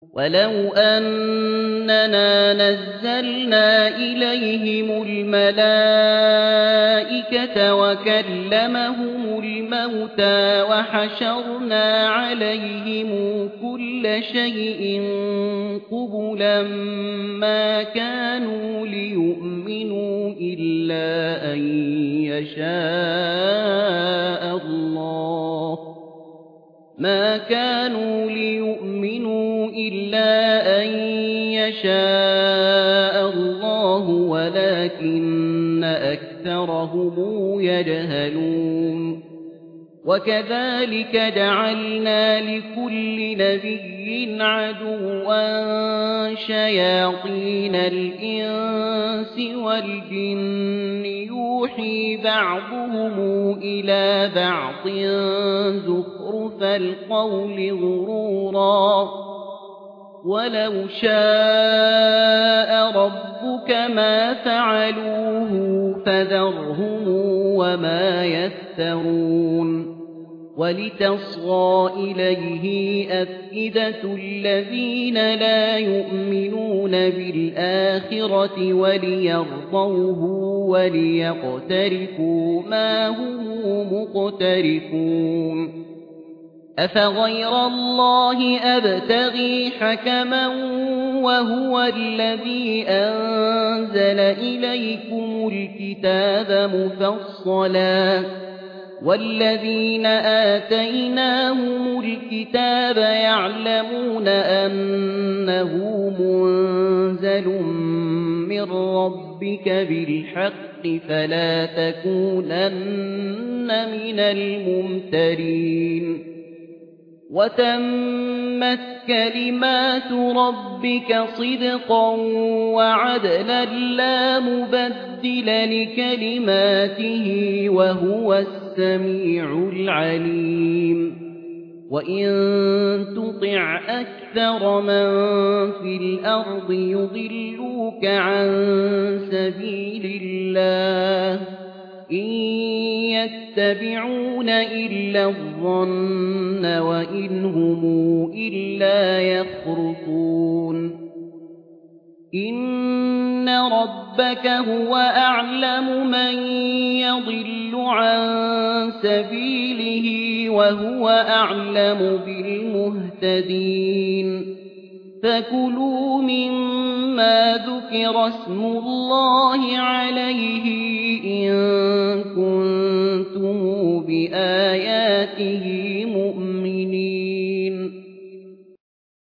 وَلَوْ أَنَّنَا نَزَّلْنَا إِلَيْهِمُ الْمَلَائِكَةَ وَكَلَّمَهُمُ الْمَوْتَىٰ وَحَشَرْنَا عَلَيْهِمْ كُلَّ شَيْءٍ قُبُلًا مَّا كَانُوا لِيُؤْمِنُوا إِلَّا أَن يَشَاءَ اللَّهُ وَلَٰكِنَّ أَكْثَرَهُمْ يَجْهَلُونَ وَكَذَٰلِكَ جَعَلْنَا لِكُلِّ نَبِيٍّ عَدُوًّا شَيَاطِينَ الْإِنسِ وَالْجِنِّ يُوحِي بَعْضُهُمْ إِلَىٰ بَعْضٍ زُخْرُفَ الْقَوْلِ غُرُورًا ۚ وَلَوْ شَاءَ رَبُّكَ مَا فَعَلُوهُ فَذَرْهُمْ وَمَا يَفْتَرُونَ وَلِتَصْغَىٰ إِلَيْهِ أَفْئِدَةُ الَّذِينَ لَا يُؤْمِنُونَ بِالْآخِرَةِ وَلِيَرْضَوْهُ وَلِيَقْتَرِفُوا مَا هُم مُّقْتَرِفُونَ أَفَغَيْرَ اللَّهِ أَبْتَغِي حَكَمًا وَهُوَ الَّذِي أَنزَلَ إِلَيْكُمُ الْكِتَابَ مُفَصَّلًا ۚ وَالَّذِينَ آتَيْنَاهُمُ الْكِتَابَ يَعْلَمُونَ أَنَّهُ مُنزَلٌ مِّن رَّبِّكَ بِالْحَقِّ فَلَا تَكُونَنَّ مِنَ الْمُمْتَرِينَ وَتَمَّتْ كَلِمَاتُ رَبِّكَ صِدْقًا وَعَدْلًا لَّا مُبَدِّلَ لِكَلِمَاتِهِ وَهُوَ السَّمِيعُ الْعَلِيمُ وَإِن تُطِعْ أَكْثَرَ مَن فِي الْأَرْضِ يُضِلُّوكَ عَن سَبِيلِ اللَّهِ ۚ إِن يَتَّبِعُونَ إِلَّا الظَّنَّ وَإِنْ هُمْ إِلَّا يَخْرُصُونَ إِنَّ رَبَّكَ هُوَ أَعْلَمُ مَن يَضِلُّ عَن سَبِيلِهِ وَهُوَ أَعْلَمُ بِالْمُهْتَدِينَ فَكُلُوا مِمَّا ذُكِرَ اسْمُ اللَّهِ عَلَيْهِ إِن كُنتُم بِآيَاتِهِ